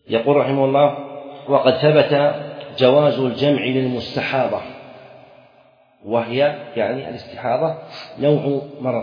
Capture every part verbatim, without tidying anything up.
يقول رحمه الله: وقد ثبت جواز الجمع للمستحاضة، وهي يعني الاستحاضة نوع مرض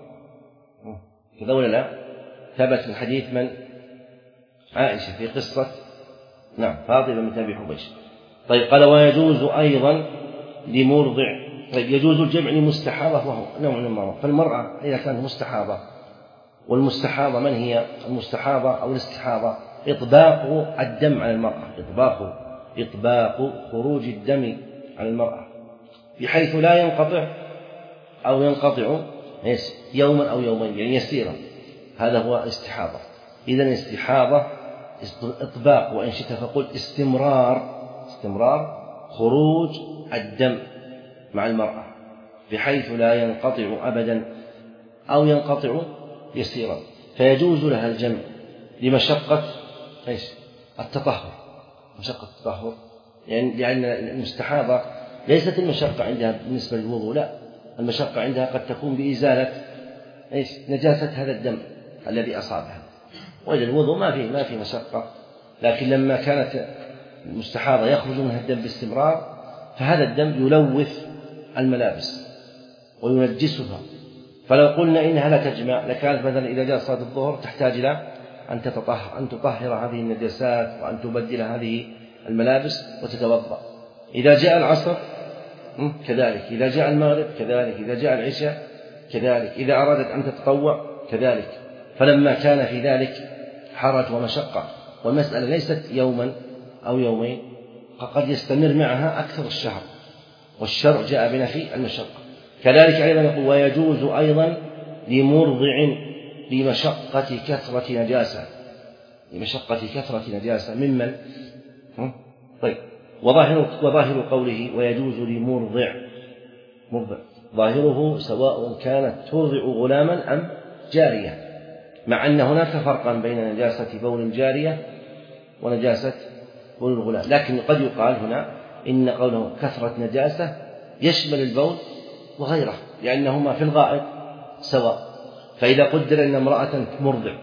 كذا ولا لا؟ ثبت في الحديث من؟ عائشة في قصة نعم فاطمة بنت أبي حبيش. طيب قال: ويجوز أيضا لمرضع. طيب يجوز الجمع لمستحاضة وهو نوع من المرض. فالمرأة إذا كانت مستحاضة، والمستحاضة من هي المستحاضة أو الاستحاضة؟ إطباق الدم على المرأة، إطباق إطباق خروج الدم على المرأة بحيث لا ينقطع أو ينقطع يوما أو يومين، يعني يسيرا. هذا هو استحاضة. إذن الاستحاضة إطباق، وإن شئت فقل استمرار استمرار خروج الدم مع المرأة بحيث لا ينقطع أبدا أو ينقطع يسيرا، فيجوز لها الجمع لمشقة إيش؟ التطهر، مشقة التطهر، يعني لأن المستحاضة ليست المشقة عندها بالنسبة للوضوء، لا، المشقة عندها قد تكون بإزالة إيش؟ نجاسة هذا الدم الذي أصابها، وإلى الوضوء ما فيه ما فيه مشقة. لكن لما كانت المستحاضة يخرج منها الدم باستمرار، فهذا الدم يلوث الملابس وينجسها. فلو قلنا إنها لا تجمع لكانت مثلا إذا جاء صلاة الظهر تحتاج إلى أن تتطهر أن تطهر هذه النجاسات وأن تبدل هذه الملابس وتتوضأ. إذا جاء العصر كذلك، إذا جاء المغرب كذلك، إذا جاء العشاء كذلك، إذا أرادت أن تتطوع كذلك. فلما كان في ذلك حرج ومشقة، والمسألة ليست يوما أو يومين، قد يستمر معها أكثر الشهر، والشرع جاء بنفي المشقة. كذلك أيضا يقول: ويجوز أيضا لمرضع لمشقة كثرة نجاسة، لمشقة كثرة نجاسة ممن طيب وظاهر وظاهر قوله ويجوز لمرضع، مرضع ظاهره سواء كانت ترضع غلاما أم جارية، مع أن هناك فرقا بين نجاسة بول الجارية ونجاسة بول الغلام. لكن قد يقال هنا إن قوله كثرة نجاسة يشمل البول وغيره، لأنهما في الغائط سواء. فإذا قدر أن امرأة مرضع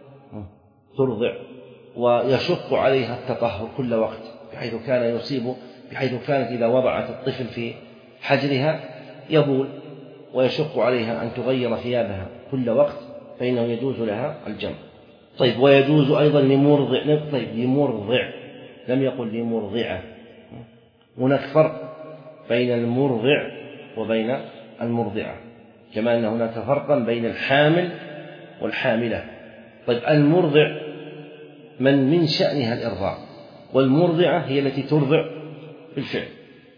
ترضع ويشق عليها التطهر كل وقت، بحيث كان يصيب بحيث كانت إذا وضعت الطفل في حجرها يبول ويشق عليها أن تغير ثيابها كل وقت، فإنه يجوز لها الجمع. طيب ويجوز أيضا لمرضع. طيب لمرضع لم يقل لمرضعة، هناك فرق بين المرضع وبين المرضعة، كما أن هناك فرقا بين الحامل والحاملة. طيب المرضع من من شأنها الإرضاع، والمرضعة هي التي ترضع بالفعل،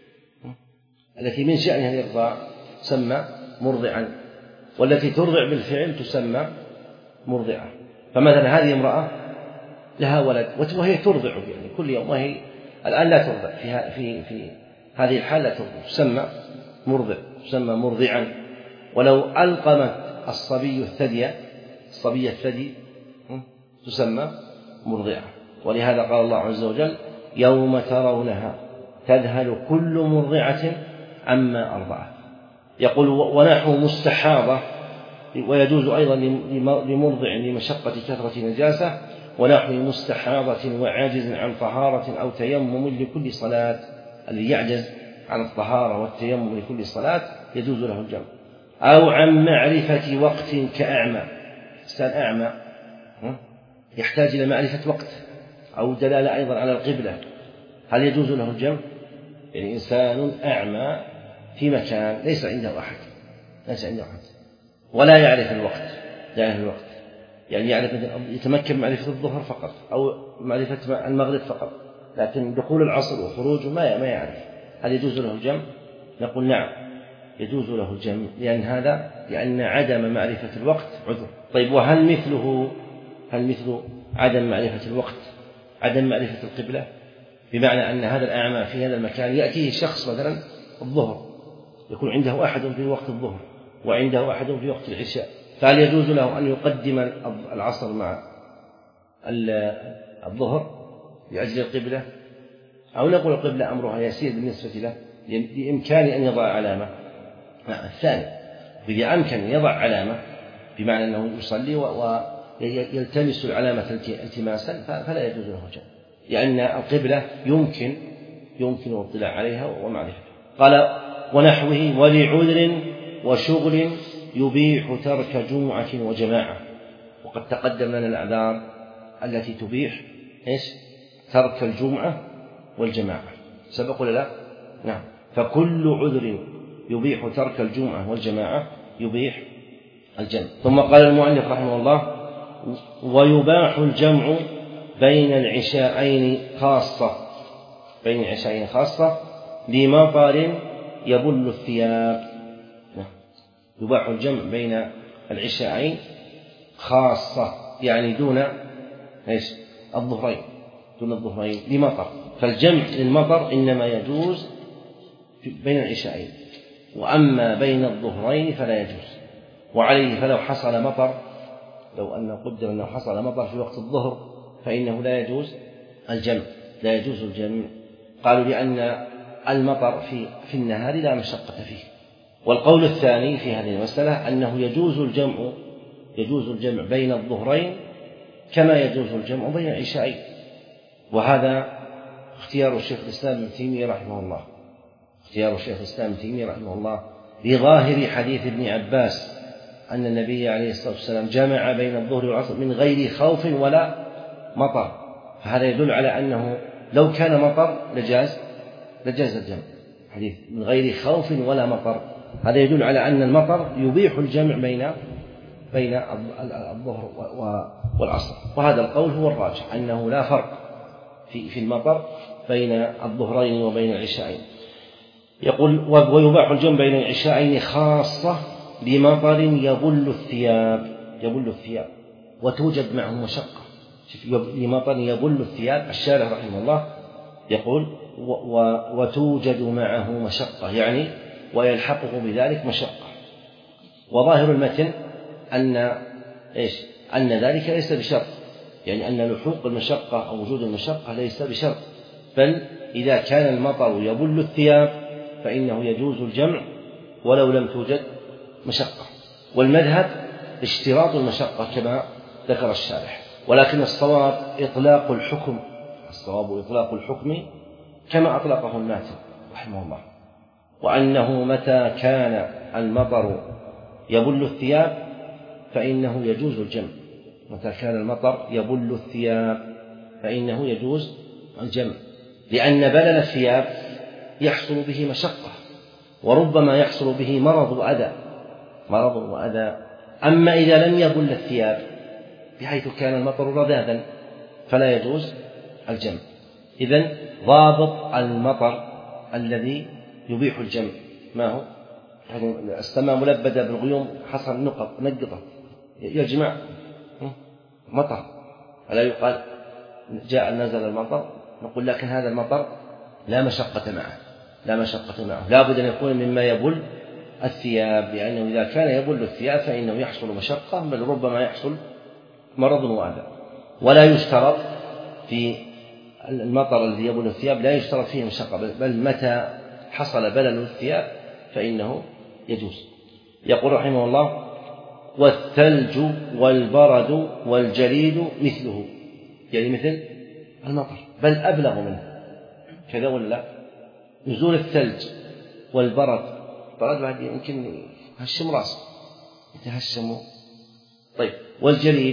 التي من شأنها الإرضاع تسمى مرضعا، والتي ترضع بالفعل تسمى مرضعة. فمثلا هذه امرأة لها ولد وهي ترضع يعني كل يوم، وهي الآن لا ترضع، في في في هذه الحالة لا ترضع، تسمى مرضع، تسمى مرضعا. ولو ألقمت الصبي الثدي الصبي الثدي تسمى مرضعة. ولهذا قال الله عز وجل: يوم ترونها تذهل كل مرضعة عما أرضعت. يقول: ونحو مستحاضة. ويجوز أيضا لمرضع لمشقة كثرة نجاسة، ونحو مستحاضة وعاجز عن طهارة أو تيمم لكل صلاة. الذي يعجز عن الطهارة والتيمم لكل صلاة يجوز له الجمع. أو عن معرفة وقت كأعمى، إنسان أعمى يحتاج إلى معرفة وقت أو دلالة أيضا على القبلة، هل يجوز له الجمع؟ يعني إنسان أعمى في مكان ليس عنده أحد ليس عنده أحد ولا يعرف الوقت لا يعرف الوقت يعني يعرف يتمكن معرفة الظهر فقط أو معرفة المغرب فقط، لكن دخول العصر وخروجه ما ما يعرف، هل يجوز له الجمع؟ نقول نعم يجوز له الجمع، لأن هذا لأن عدم معرفة الوقت عذر. طيب وهل مثله هل مثل عدم معرفة الوقت عدم معرفة القبلة؟ بمعنى أن هذا الأعمى في هذا المكان يأتيه شخص مثلا الظهر، يكون عنده أحد في وقت الظهر وعنده أحد في وقت العشاء، فهل يجوز له أن يقدم العصر مع الظهر لأجل القبلة؟ أو نقول القبلة أمرها يسير بالنسبة له بإمكان أن يضع علامة؟ الثاني إذا أمكن يضع علامة بمعنى أنه يصلي يلتمس العلامة التماسا فلا يجوز له الجمع، لأن القبلة يمكن يمكن الاطلاع عليها ومعرفتها. قال ونحوه ولعذر وشغل يبيح ترك جمعة وجماعة. وقد تقدم لنا الأعذار التي تبيح إيش؟ ترك الجمعة والجماعة، سبق ولا لا؟ نعم. فكل عذر يبيح ترك الجمعة والجماعة يبيح الجمع. ثم قال المؤلف رحمه الله ويباح الجمع بين العشاءين خاصة بين العشاءين خاصة لمطر يبل الثياب. يباح الجمع بين العشاءين خاصة يعني دون ايش؟ الظهرين، دون الظهرين لمطر. فالجمع للمطر إنما يجوز بين العشاءين، وأما بين الظهرين فلا يجوز. وعليه فلو حصل مطر، لو أن قدر أنه حصل مطر في وقت الظهر فإنه لا يجوز الجمع، لا يجوز الجمع. قالوا لأن المطر في في النهار لا مشقة فيه. والقول الثاني في هذه المسألة أنه يجوز الجمع يجوز الجمع بين الظهرين كما يجوز الجمع بين العشاءين، وهذا اختيار الشيخ الإسلام ابن تيمية رحمه الله اختيار الشيخ الإسلام ابن تيمية رحمه الله لظاهر حديث ابن عباس أن النبي عليه الصلاة والسلام جمع بين الظهر والعصر من غير خوف ولا مطر. فهذا يدل على أنه لو كان مطر لجاز لجاز الجمع، حديث من غير خوف ولا مطر، هذا يدل على أن المطر يبيح الجمع بين بين الظهر والعصر. وهذا القول هو الراجح، أنه لا فرق في في المطر بين الظهرين وبين العشاءين. يقول ويباح الجمع بين العشاءين خاصة لمطر يبل الثياب يبل الثياب وتوجد معه مشقة. لمطر يبل الثياب، الشارح رحمه الله يقول وتوجد معه مشقة، يعني ويلحقه بذلك مشقة. وظاهر المتن أن إيش؟ أن ذلك ليس بشرط، يعني أن لحوق المشقة أو وجود المشقة ليس بشرط، بل إذا كان المطر يبل الثياب فإنه يجوز الجمع ولو لم توجد مشقة. والمذهب اشتراط المشقة كما ذكر الشارح، ولكن الصواب إطلاق الحكم الصواب إطلاق الحكم كما أطلقه الماتن رحمه الله، وأنه متى كان المطر يبل الثياب فإنه يجوز الجمع. متى كان المطر يبل الثياب فإنه يجوز الجمع، لأن بلل الثياب يحصل به مشقة، وربما يحصل به مرض وأذى مرض وأذى أما إذا لم يبل الثياب بحيث كان المطر رذاذا فلا يجوز الجمع. إذن ضابط المطر الذي يبيح الجمع ما هو؟ يعني السماء ملبدة بالغيوم، حصل نقط نقطة يجمع مطر، ألا يقال جاء نزل المطر؟ نقول لكن هذا المطر لا مشقة معه لا مشقة معه لا بد أن يكون مما يبل الثياب، لأنه إذا كان يبل الثياب فإنه يحصل مشقة، بل ربما يحصل مرض وأذى. ولا يشترط في المطر الذي يبل الثياب لا يشترط فيه مشقة، بل متى حصل بلل الثياب فإنه يجوز. يقول رحمه الله والثلج والبرد والجليد مثله، يعني مثل المطر بل أبلغ منه، كذا ولا لا؟ نزول الثلج والبرد، البرد بعد يمكن هشم راسه يتهشم. طيب والجليد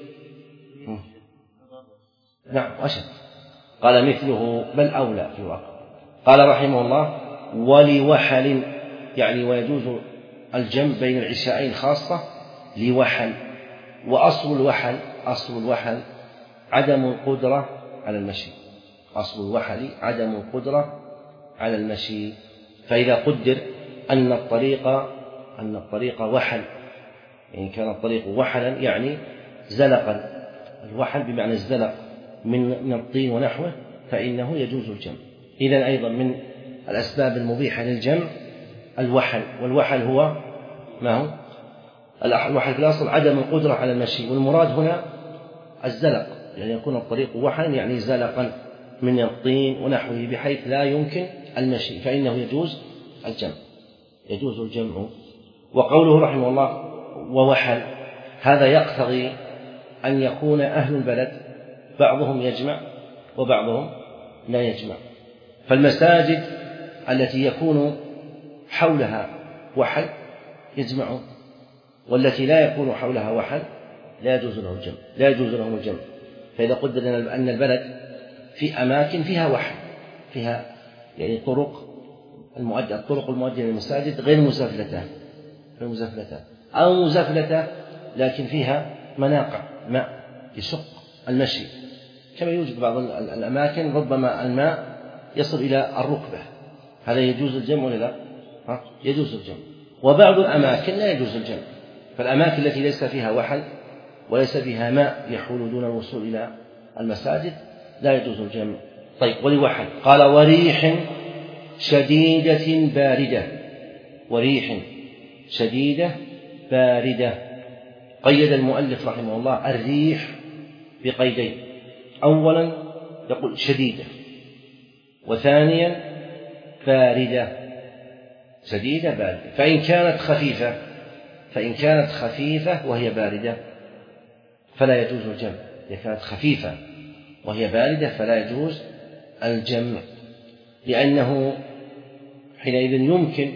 نعم أشد، قال مثله بل أولى في الواقع. قال رحمه الله ولوحل، يعني ويجوز الجمع بين العشاءين خاصة لوحل. وأصل الوحل أصل الوحل عدم القدرة على المشي أصل الوحل عدم القدرة على المشي. فإذا قدر أن الطريق أن الطريق وحل، يعني كان الطريق وحلا يعني زلقا، الوحل بمعنى الزلق من الطين ونحوه، فإنه يجوز الجمع. إذن أيضا من الأسباب المبيحة للجمع الوحل، والوحل هو ما هو؟ الوحل في الأصل عدم القدرة على المشي، والمراد هنا الزلق، يعني يكون الطريق وحلا يعني زلقا من الطين ونحوه بحيث لا يمكن المشي، فإنه يجوز الجمع يجوز الجمع. وقوله رحمه الله ووحل، هذا يقتضي أن يكون أهل البلد بعضهم يجمع وبعضهم لا يجمع، فالمساجد التي يكون حولها وحل يجمعون، والتي لا يكون حولها وحل لا يجوز لهم الجمع لا يجوز لهم الجمع. فإذا قدرنا أن البلد في أماكن فيها وحل، فيها يعني طرق المؤدية الطرق المؤدية للمساجد غير مزفلتة غير مزفلتة أو مزفلتة لكن فيها مناقع ماء يشق المشي، كما يوجد بعض الأماكن ربما الماء يصل إلى الركبة، هذا يجوز الجمع ولا لا؟ يجوز الجمع. وبعض الأماكن لا يجوز الجمع، فالأماكن التي ليس فيها وحل وليس فيها ماء يحول دون الوصول إلى المساجد لا يجوز الجمع. طيب، ولوحل قال وريح شديدة باردة، وريح شديدة باردة. قيد المؤلف رحمه الله الريح بقيدين، أولا يقول شديدة، وثانيا باردة، شديدة باردة. فإن كانت خفيفة فإن كانت خفيفة وهي باردة فلا يجوز الجمع، إذا كانت خفيفة وهي باردة فلا يجوز الجمع، لأنه حينئذ يمكن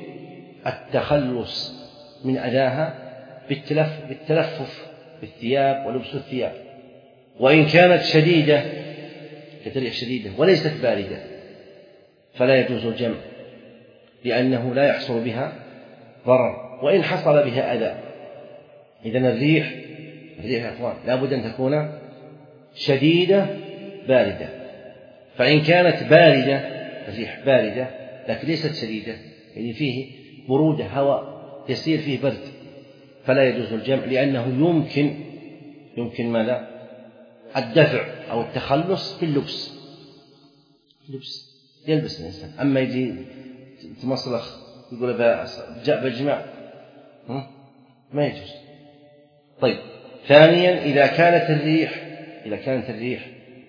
التخلص من أذاها بالتلف بالتلفف بالثياب ولبس الثياب. وإن كانت شديدة كالريح شديدة وليست باردة فلا يجوز الجمع، لأنه لا يحصل بها ضرر، وإن حصل بها أذى. إذن الريح الريح يا أخوان لا بد أن تكون شديدة باردة، فإن كانت باردة الريح باردة لكن ليست شديدة يعني فيه برودة هواء يسير فيه برد فلا يجوز الجمع، لأنه يمكن يمكن ماذا؟ الدفع أو التخلص باللبس، لبس يلبس الإنسان. أما يجي تمصلخ يقول جاء بجمع ما يجوز. طيب، ثانيا إذا كانت الريح إذا كانت الريح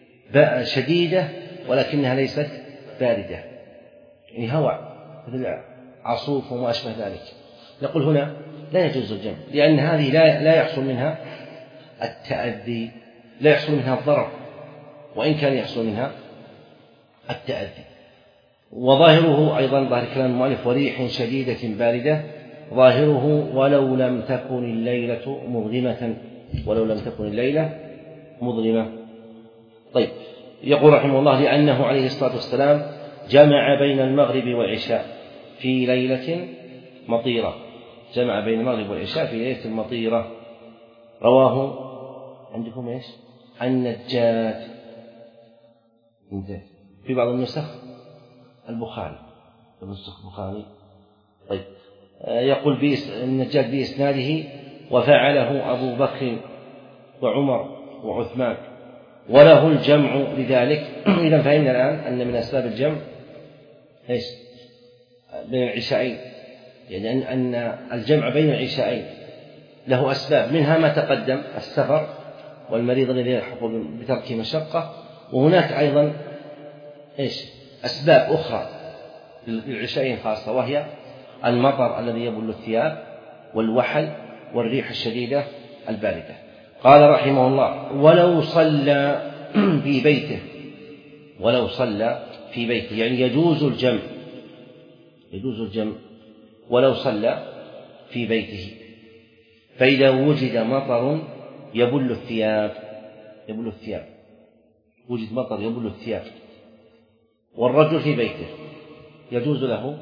شديدة ولكنها ليست باردة، يعني هواء مثل عصوف وما أشبه ذلك، نقول هنا لا يجوز الجمع، لأن هذه لا لا يحصل منها التأذي، لا يحصل منها الضرر، وإن كان يحصل منها التأذي. وظاهره أيضا ظاهر كلام المؤلف وريح شديدة باردة، ظاهره ولو لم تكن الليلة مظلمة ولو لم تكن الليلة مظلمة. طيب، يقول رحمه الله لأنه عليه الصلاة والسلام جمع بين المغرب والعشاء في ليلة مطيرة، جمع بين المغرب والعشاء في ليلة مطيرة. رواه عندكم ايش؟ النجاد في بعض النسخ البخاري في النسخ البخاري. طيب، يقول النجاد بإسناده وفعله أبو بكر وعمر وعثمان وله الجمع لذلك. إذا فهمنا الآن أن من أسباب الجمع ايش؟ بين العشاءين، يعني أن الجمع بين العشاءين له أسباب، منها ما تقدم السفر والمريض الذي يلحق بترك مشقة، وهناك أيضا ايش؟ أسباب أخرى للعشاءين خاصة، وهي المطر الذي يبل الثياب والوحل والريح الشديدة الباردة. قال رحمه الله ولو صلى في بيته ولو صلى في بيته يعني يجوز الجمع يجوز الجمع ولو صلى في بيته. فإذا وجد مطر يبل الثياب يبل الثياب وجد مطر يبل الثياب والرجل في بيته يجوز له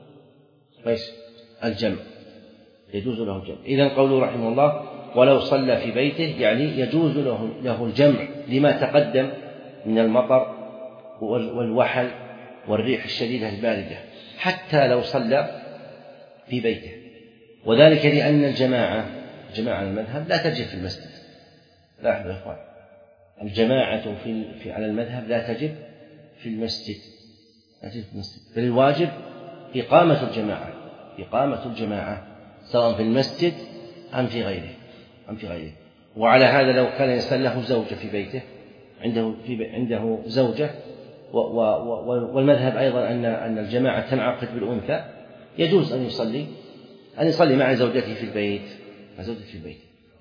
الجمع يجوز له الجمع. إذن قوله رحمه الله ولو صلى في بيته يعني يجوز له, له الجمع لما تقدم من المطر والوحل والريح الشديدة الباردة حتى لو صلى في بيته، وذلك لأن الجماعة جماعة المذهب لا تجب في المسجد. لاحظوا يا إخوان، الجماعة في, في على المذهب لا تجب في المسجد لا تجب في المسجد، بل الواجب إقامة الجماعة إقامة الجماعة سواء في المسجد أم في غيره أم في غيره. وعلى هذا لو كان الإنسان له زوجة في بيته عنده في عنده زوجة و و و والمذهب أيضا أن أن الجماعة تنعقد بالأنثى، يجوز أن يصلي أن يصلي مع زوجته في البيت مع زوجته في البيت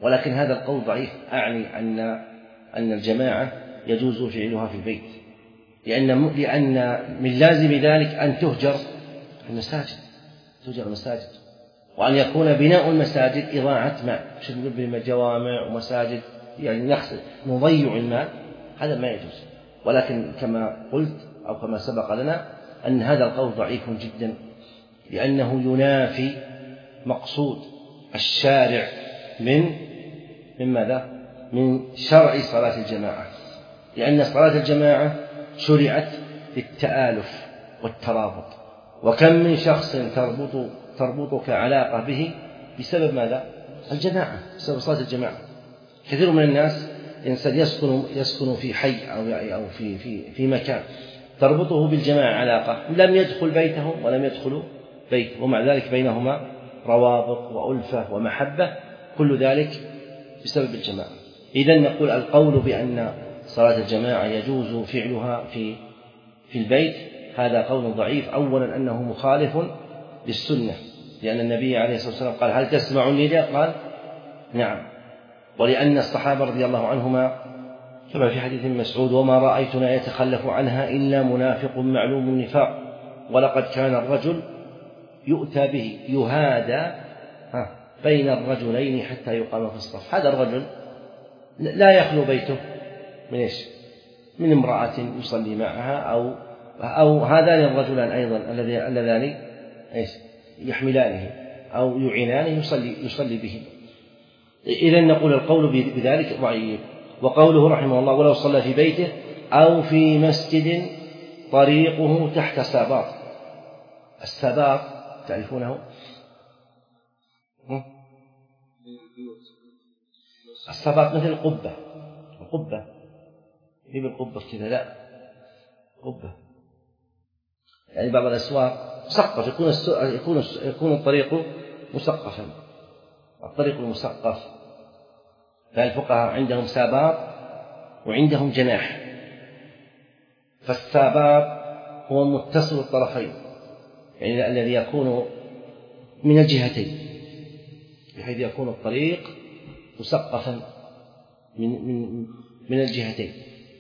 ولكن هذا القول ضعيف. أعني أن أن الجماعة يجوز فعلها في البيت، لأن لأن من لازم ذلك أن تهجر المساجد، تهجر المساجد، وأن يكون بناء المساجد إضاعة ماء، شو نبني جوامع ومساجد يعني نضيع المال، هذا ما يجوز. ولكن كما قلت أو كما سبق لنا أن هذا القول ضعيف جدا، لأنه ينافي مقصود الشارع من من ماذا؟ من شرع صلاة الجماعة، لأن صلاة الجماعة شرعت للتآلف والترابط، وكم من شخص تربط تربطك علاقة به بسبب ماذا؟ الجماعة، بسبب صلاة الجماعة. كثير من الناس إنسان يسكن يسكن في حي أو أو في في في مكان تربطه بالجماعة علاقة، لم يدخل بيته ولم يدخل بيته، ومع ذلك بينهما روابط وألفة ومحبة، كل ذلك بسبب الجماعة. إذن نقول القول بأن صلاة الجماعة يجوز فعلها في في البيت هذا قول ضعيف. أولا أنه مخالف للسنة، لأن النبي عليه الصلاة والسلام قال: هل تسمع النداء؟ قال: نعم. ولأن الصحابة رضي الله عنهما كما في حديث مسعود: وما رأيتنا يتخلف عنها إلا منافق معلوم النفاق، ولقد كان الرجل يؤتى به يهادى بين الرجلين حتى يقام في الصف. هذا الرجل لا يخلو بيته من إيش؟ من امرأة يصلي معها، أو أو هذان الرجلان أيضا اللذان إيش يحملانه أو يعينانه يصلي يصلي به. إذن نقول القول بذلك ضعيف. وقوله رحمه الله: ولو صلى في بيته أو في مسجد طريقه تحت ساباط. الساباط تعرفونه؟ الساباط مثل القبة، القبة هي بالقبة كذا، لا قبة يعني بعض الأسواق مسقف، يكون يكون يكون الطريق مسقفا، الطريق المسقف. فالفقهاء عندهم ساباط وعندهم جناح. فالساباط هو متصل الطرفين، يعني الذي يكون من الجهتين، بحيث يكون الطريق مسقفا من من من الجهتين،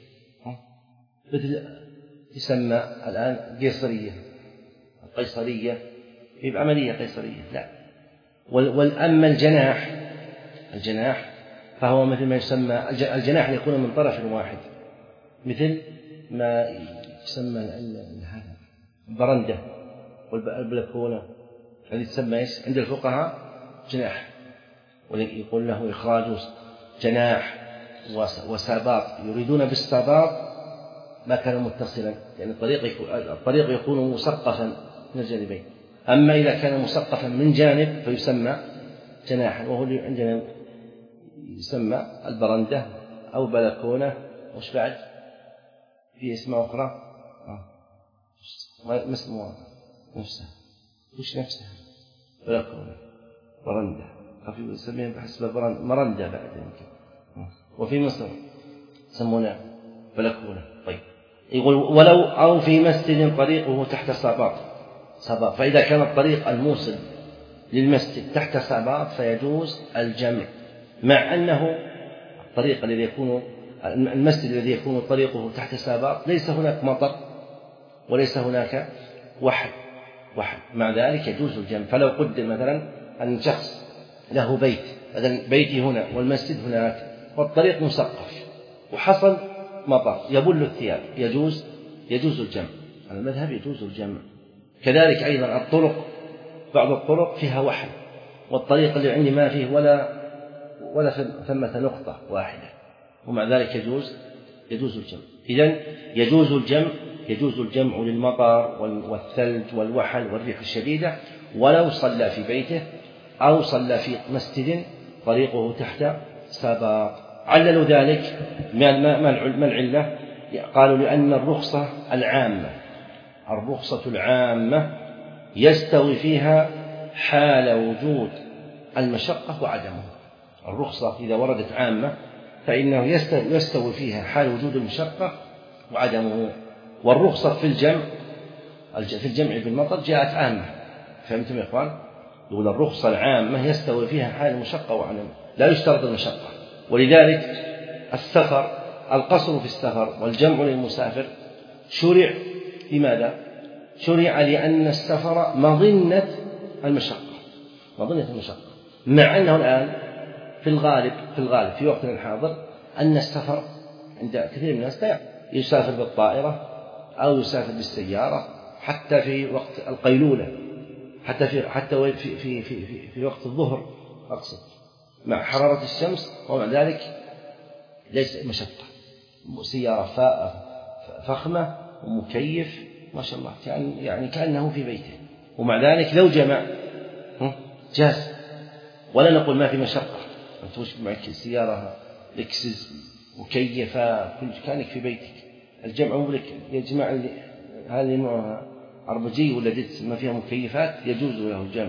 مثل يسمى الآن قيصرية، القيصرية هي بعملية قيصرية، لا. والأما الجناح الجناح فهو مثل ما يسمى الجناح يكون من طرف واحد، مثل ما يسمى هذا البرندة والبلكونة، الذي تسمى ايش عند الفقهاء جناح، ويقول له إخراج جناح وساباط. يريدون بالساباط ما كان متصلا، لأن يعني الطريق الطريق يكون مسقفا من الجانبين. أما إذا كان مسقفا من جانب فيسمى جناحا، وهو اللي عندنا يسمى البرندة أو بلكونة. وش بعد في اسماء أخرى؟ ما اسمها نفسها، وش نفسها؟ بلكونة، برندة، خفيف يسميها بحسب مرندة بعد يمكن. وفي مصر يسمونها بلكونة. طيب، يقول: ولو أو في مسجد طريقه تحت ساباط. ساباط، فإذا كان الطريق الموصل للمسجد تحت ساباط فيجوز الجمع، مع أنه الطريق الذي يكون المسجد الذي يكون طريقه تحت ساباط ليس هناك مطر وليس هناك وحل وحل مع ذلك يجوز الجمع. فلو قدر مثلا أن شخص له بيت، مثلا بيتي هنا والمسجد هناك والطريق مسقف وحصل مطر يبل الثياب، يجوز يجوز الجمع. على المذهب يجوز الجمع. كذلك أيضا الطرق، بعض الطرق فيها وحل، والطريق اللي عندي ما فيه ولا ولا ثمة نقطة واحدة، ومع ذلك يجوز يجوز الجمع. إذن يجوز الجمع يجوز الجمع للمطر والثلج والوحل والريح الشديدة، ولو صلى في بيته أو صلى في مسجد طريقه تحت ساباط. عللوا ذلك ما العلة؟ قالوا: لأن الرخصة العامة الرخصة العامة يستوي فيها حال وجود المشقة وعدمه. الرخصة إذا وردت عامة فإنه يستوي فيها حال وجود المشقة وعدمه. والرخصة في الجمع في الجمع بالمطر جاءت عامة، فهمتم يا إخوان؟ يقول الرخصة العامة يستوي فيها حال المشقة وعدم، لا يشترط المشقة. ولذلك السفر، القصر في السفر والجمع للمسافر شرع لماذا؟ شرع لأن السفر مظنة المشقة، مظنة المشقة، مع أنه الآن في الغالب في الغالب في وقتنا الحاضر أن السفر عند كثير من الناس لا يسافر بالطائرة أو يسافر بالسيارة حتى في وقت القيلولة، حتى في حتى في في في في, في وقت الظهر أقصد، مع حرارة الشمس، ومع ذلك ليس مشقة، سيارة فخمة ومكيف ما شاء الله، يعني كأنه في بيته، ومع ذلك لو جمع جاز، ولا نقول ما في مشقة، أنت وش معك سيارة لكسس مكيفة كأنك في بيتك، الجمع مبلك يجمع هذه نوعها عربجي ولا دتس ما فيها مكيفات يجوز له الجمع،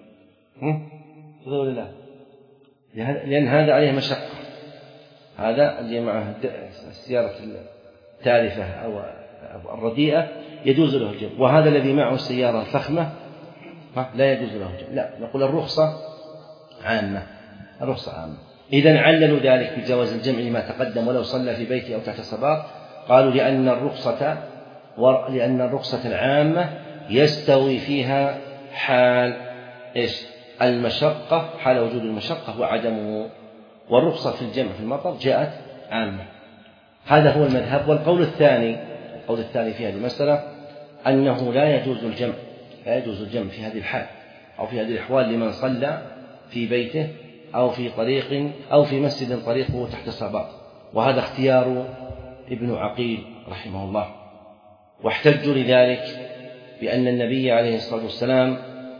ولا لا؟ لأن هذا عليه مشقة، هذا اللي معه السيارة التالفة أو الرديئة يجوز له الجمع، وهذا الذي معه السيارة الفخمة لا يجوز له الجمع. لا، نقول الرخصة عامة، الرخصة عامة. إذن عللوا ذلك بجواز الجمع لما تقدم ولو صلى في بيته أو تحت الصباط، قالوا لأن الرخصة لأن الرخصة العامة يستوي فيها حال إيش؟ المشقة، حال وجود المشقة وعدمه، والرخصة في الجمع في المطر جاءت عامة. هذا هو المذهب. والقول الثاني القول الثاني في هذه المسألة أنه لا يجوز الجمع لا يجوز الجمع في هذه الحال أو في هذه الأحوال لمن صلى في بيته أو في طريق أو في مسجد طريقه تحت صباط، وهذا اختيار ابن عقيل رحمه الله. واحتجوا لذلك بأن النبي عليه الصلاة والسلام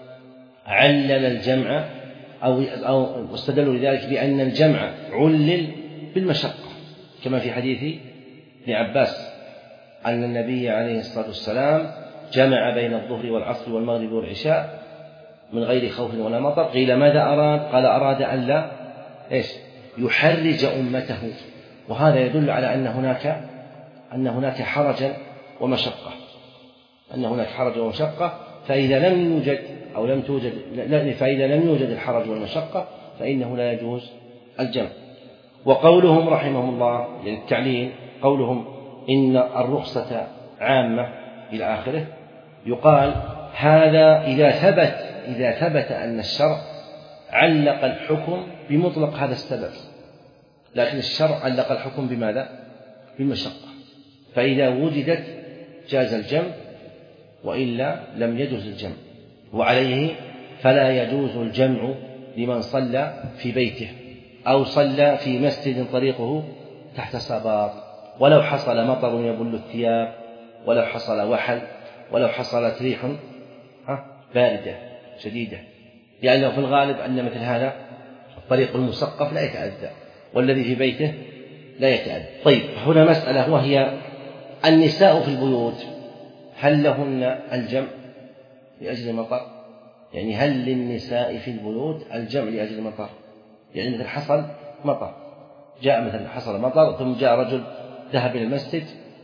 علل الجمع أو أو واستدلوا لذلك بأن الجمع علل بالمشقة، كما في حديث ابن عباس أن النبي عليه الصلاة والسلام جمع بين الظهر والعصر والمغرب والعشاء من غير خوف ولا مطر. قيل ماذا أراد؟ قال أراد أن لا إيش يحرج أمته، وهذا يدل على أن هناك أن هناك حرجا ومشقة أن هناك حرج ومشقة فإذا لم يوجد أو لم توجد فإذا لم يوجد الحرج والمشقة فإنه لا يجوز الجمع. وقولهم رحمهم الله للتعليل قولهم إن الرخصة عامة إلى آخره، يقال هذا إذا ثبت إذا ثبت أن الشرع علق الحكم بمطلق هذا السبب، لكن الشرع علق الحكم بماذا؟ بالمشقة، فإذا وجدت جاز الجمع وإلا لم يجوز الجمع. وعليه فلا يجوز الجمع لمن صلى في بيته أو صلى في مسجد طريقه تحت صباط، ولو حصل مطر يبل الثياب، ولو حصل وحل، ولو حصلت ريح باردة شديدة، لأنه في الغالب أن مثل هذا الطريق المسقف لا يتأذى والذي في بيته لا يتأذى. طيب، هنا مسألة وهي النساء في البيوت هل لهن الجمع لأجل المطر؟ يعني هل للنساء في البيوت الجمع لأجل المطر؟ يعني مثل حصل مطر، جاء مثل حصل مطر ثم جاء رجل ذهب إلى المسجد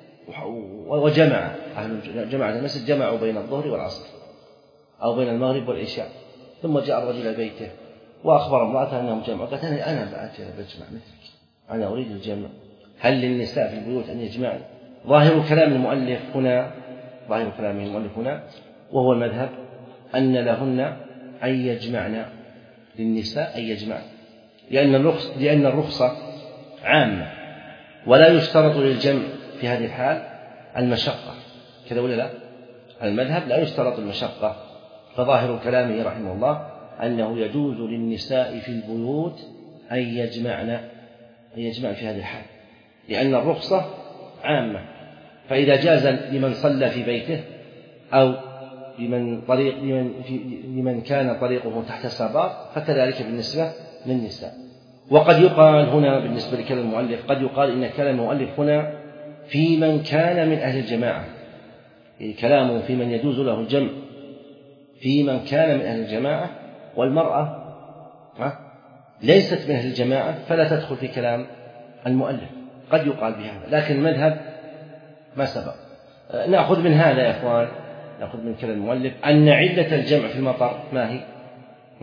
وجمع أهل جماعة المسجد جمعوا بين الظهر والعصر أو بين المغرب والعشاء، ثم جاء الرجل إلى بيته وأخبر امرأته أنهم جمعوا، قالت أنا بجمع مثلك، أنا أريد الجمع. هل للنساء في البيوت أن يجمعن؟ ظاهر كلام المؤلف هنا ظاهر كلام المؤلف هنا وهو المذهب أن لهن أن يجمعن، للنساء أن يجمعن، لأن الرخصة لأن الرخصة عامة ولا يشترط للجمع في هذه الحال المشقة، كذا ولا لا؟ المذهب لا يشترط المشقة، فظاهر كلامه رحمه الله أنه يجوز للنساء في البيوت أن يجمعن أن يجمعن في هذه الحال، لأن الرخصة عامة، فإذا جاز لمن صلى في بيته أو لمن طريق لمن, في لمن كان طريقه تحت السباط فكذلك بالنسبة للنساء. وقد يقال هنا بالنسبة لكلام المؤلف قد يقال إن كلام المؤلف هنا في من كان من أهل الجماعة، يعني كلامه في من يجوز له الجمع في من كان من أهل الجماعة، والمرأة ليست من أهل الجماعة فلا تدخل في كلام المؤلف، قد يقال بهذا، لكن المذهب ما سبق. نأخذ من هذا يا أخوان، نأخذ من كلام المؤلف أن علة الجمع في المطر ما هي؟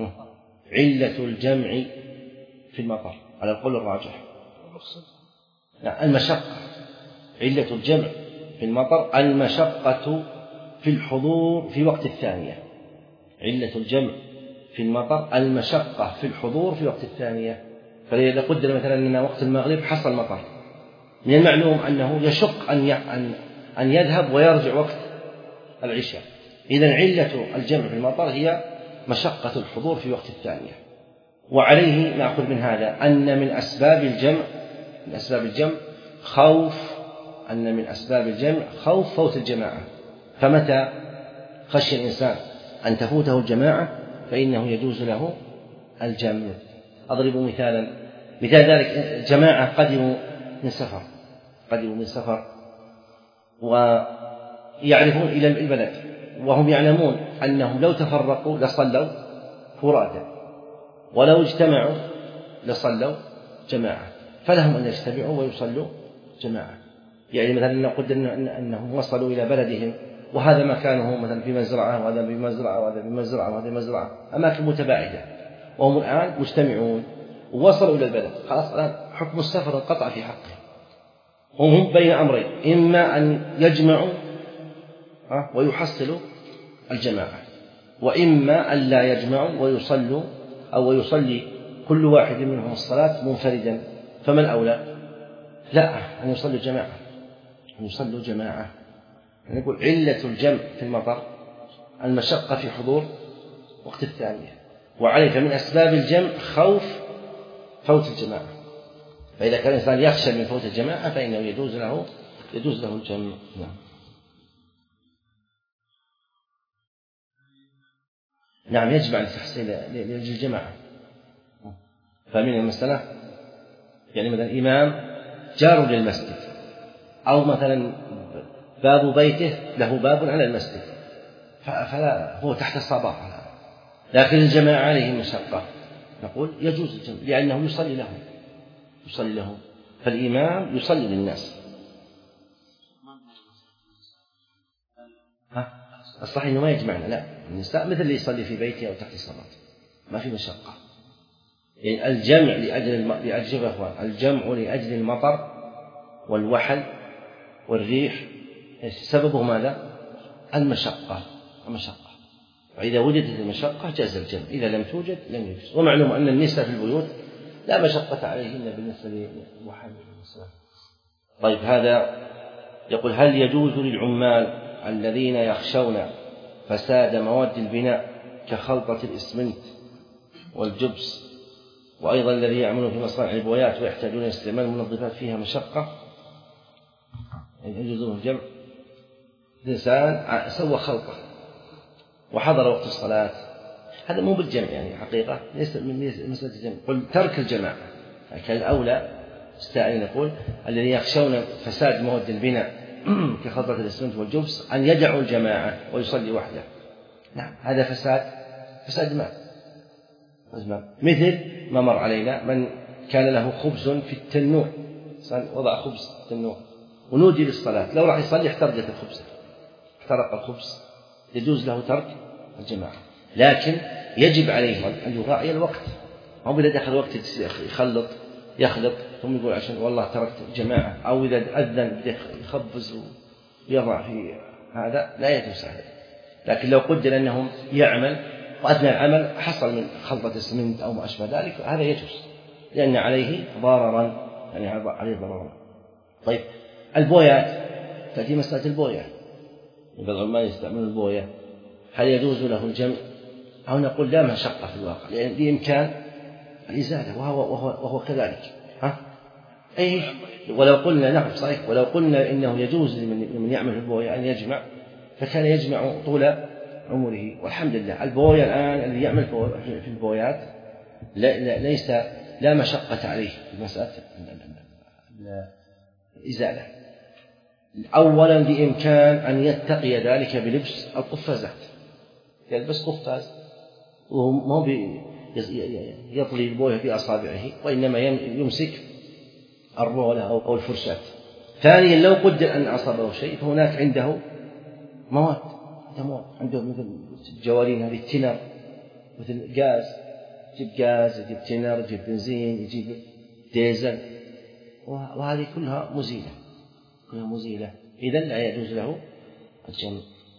علة الجمع في المطر على القول الراجح. لا، المشقة. علة الجمع في المطر المشقة في الحضور في وقت الثانية. علة الجمع في المطر المشقة في الحضور في وقت الثانية. فإذا قدر مثلا أن وقت المغرب حصل مطر، من المعلوم أنه يشق أن أن يذهب ويرجع وقت العشاء. إذن علة الجمع في المطر هي مشقة الحضور في وقت الثانية. وعليه نأخذ من هذا أن من أسباب الجمع من أسباب الجمع خوف أن من أسباب الجمع خوف فوت الجماعة. فمتى خشي الإنسان أن تفوته الجماعة فإنه يجوز له الجمع. أضرب مثالا، مثال ذلك جماعة قدموا من سفر قدموا من سفر ويعرفون إلى البلد، وهم يعلمون أنهم لو تفرقوا لصلوا فرادا، ولو اجتمعوا لصلوا جماعة، فلهم أن يجتمعوا ويصلوا جماعة. يعني مثلا نقول أنهم وصلوا إلى بلدهم وهذا مكانه مثلا في مزرعة وهذا في مزرعة وهذا في مزرعة وهذا في مزرعة، أماكن متباعدة، وهم الآن مجتمعون ووصلوا إلى البلد، خلاص الآن حكم السفر انقطع في حقه. وهم بين أمرين، إما أن يجمعوا ويحصلوا الجماعة، وإما أن لا يجمعوا ويصلوا أو يصلي كل واحد منهم الصلاة منفردا. فما الأولى؟ لا، أن يصلوا جماعة أن يصلوا جماعة يعني نقول علة الجمع في المطر المشقة في حضور وقت الثانية، وعليه فمن أسباب الجمع خوف فوت الجماعة. فإذا كان الإنسان يخشى من فوت الجماعة فإنه يجوز له يجوز له الجمع. نعم. نعم يجمع لتحصيل لأجل الجماعة. فمن المسألة يعني مثلا إمام جار للمسجد، أو مثلا باب بيته له باب على المسجد، فلا هو تحت الصباح، لكن الجماعة عليه مشقة، نقول يجوز الجمع لأنه يصلي لهم يصلي لهم فالإمام يصلي للناس. ها الصحيح إنه ما يجمعنا، لا، النساء مثل اللي يصلي في بيته أو تحت الصلاة، ما في مشقة. يعني الجمع لأجل لأجل الجمع لأجل المطر والوحل والريح سببه ماذا؟ المشقة المشقة وإذا وجدت المشقة جاز الجمع، إذا لم توجد لم يجوز. ومعلوم أن النساء في البيوت لا مشقة عليهن بالنسبة للوحل والنساء. طيب هذا يقول هل يجوز للعمال الذين يخشون فساد مواد البناء كخلطة الإسمنت والجبس، وأيضا الذي يعملون في مصانع البويات ويحتاجون استعمال منظفات فيها مشقة، يجوز له الجمع؟ الإنسان سوى خلطة وحضر وقت الصلاة، هذا مو بالجمع يعني حقيقة، ليس من مسألة الجمع. قل ترك الجماعة، لكن الأولى استعين نقول الذين يخشون فساد مواد البناء كخلطة الإسمنت والجبس أن يدعوا الجماعة ويصلي وحده. نعم هذا فساد فساد مال، مثل ما مر علينا من كان له خبز في التنور، وضع خبز في التنور ونودي للصلاة، لو راح يصلي احترقت الخبز احترق الخبز، يجوز له ترك الجماعة، لكن يجب عليه أن يراعي الوقت. أو إذا دخل وقت يخلط يخلط ثم يقول عشان والله تركت الجماعة، أو إذا أذن يخبز ويضع في هذا لا يجوز عليه. لكن لو قدر أنه يعمل وأثناء العمل حصل من خلطة السمنت أو ما أشبه ذلك هذا يجوز، لأن عليه ضررا يعني عليه ضررا. طيب البويات، تأتي مسألة البوية، بعض ما يستعملون البوية، هل يجوز له الجمع أو نقول لا مشقة في الواقع، لأن بإمكان الإزالة وهو, وهو, وهو كذلك. ها؟ أي ولو قلنا نعم صحيح، ولو قلنا إنه يجوز لمن يعمل في البوية أن يجمع فكان يجمع طول عمره. والحمد لله البوية الآن اللي يعمل في البويات لا لا ليس لا مشقة عليه في مسألة الإزالة. أولا بإمكان أن يتقي ذلك بلبس القفازات، يلبس قفاز وهو يطلي البوية في أصابعه، وإنما يمسك الرولة أو الفرشاة. ثانيا لو قدر أن أصابه شيء فهناك عنده مواد عنده مثل الجوارين هذه التنر مثل غاز يجيب غاز، يجيب تينر، يجيب بنزين، يجيب ديزل، وهذه كلها مزيلة، كلها مزيلة، إذن لا يجوز له الجمع.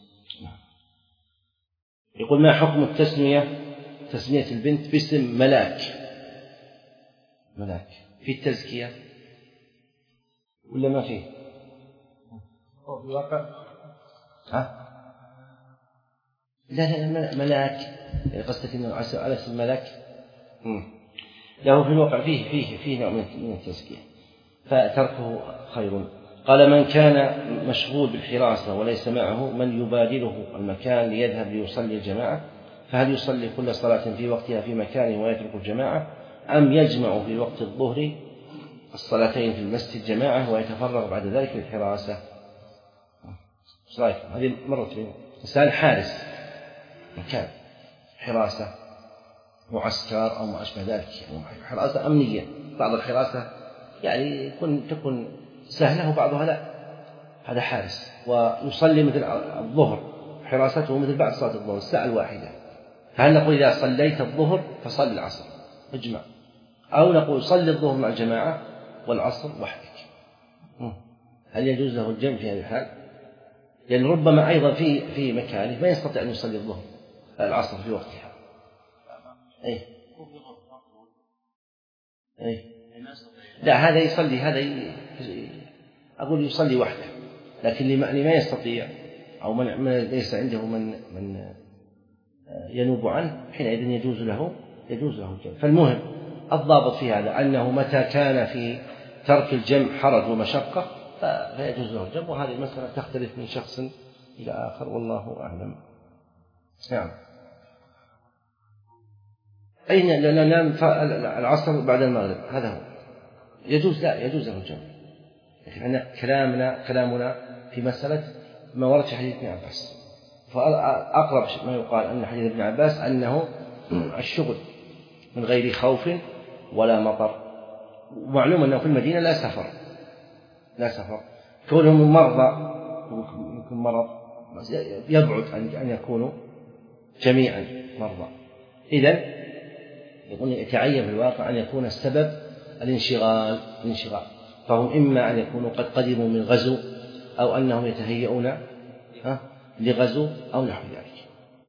يقول: ما حكم التسمية تسمية البنت باسم ملاك؟ ملاك في التزكية ولا ما فيه؟ في الواقع ها؟ لا لا ملاك، قصدك إنه على اسم ملاك. له في الواقع فيه فيه فيه نوع من التزكية، فتركه خير. قال: من كان مشغول بالحراسة وليس معه من يبادله المكان ليذهب ليصلي الجماعة، فهل يصلي كل صلاة في وقتها في مكانه ويترك الجماعة، أم يجمع في وقت الظهر الصلاتين في المسجد جماعة ويتفرغ بعد ذلك للحراسة؟ ايش رايكم؟ هذه مرت بين إنسان حارس مكان حراسة معسكر أو ما أشبه ذلك، يعني حراسة أمنية. بعض الحراسة يعني يكون تكون سهلة وبعضها لا، هذا حارس ويصلي مثل الظهر حراسته مثل بعد صلاة الظهر الساعة الواحدة، فهل نقول إذا صليت الظهر فصل العصر اجمع، أو نقول صلي الظهر مع الجماعة والعصر وحدك؟ هل يجوز له الجمع في هذه الحال؟ لأن يعني ربما أيضا في في مكانه ما يستطيع أن يصلي الظهر العصر في وقتها. أي أي لا، هذا يصلي، هذا ي... أقول يصلي وحده، لكن لما ما يستطيع أو من ليس عنده من من ينوب عنه، حينئذ يجوز له يجوز له الجمع. فالمهم الضابط في هذا أنه متى كان في ترك الجمع حرج ومشقة فيجوز له الجمع، وهذه المسألة تختلف من شخص إلى آخر والله أعلم. نعم. أين لأن ننام العصر بعد المغرب هذا هو يجوز، لا يجوز له الجمع، لكن كلامنا كلامنا في مسألة ما ورد في حديث ابن عباس، فأقرب ما يقال أن حديث ابن عباس أنه الشغل من غير خوف ولا مطر، ومعلوم أنه في المدينة لا سفر لا سفر كونهم مرضى يمكن مرض يبعد أن يكونوا جميعا مرضى، إذن يقول يتعين في الواقع أن يكون السبب الانشغال الانشغال فهم إما أن يكونوا قد قدموا من غزو أو أنهم يتهيئون لغزو أو نحو ذلك.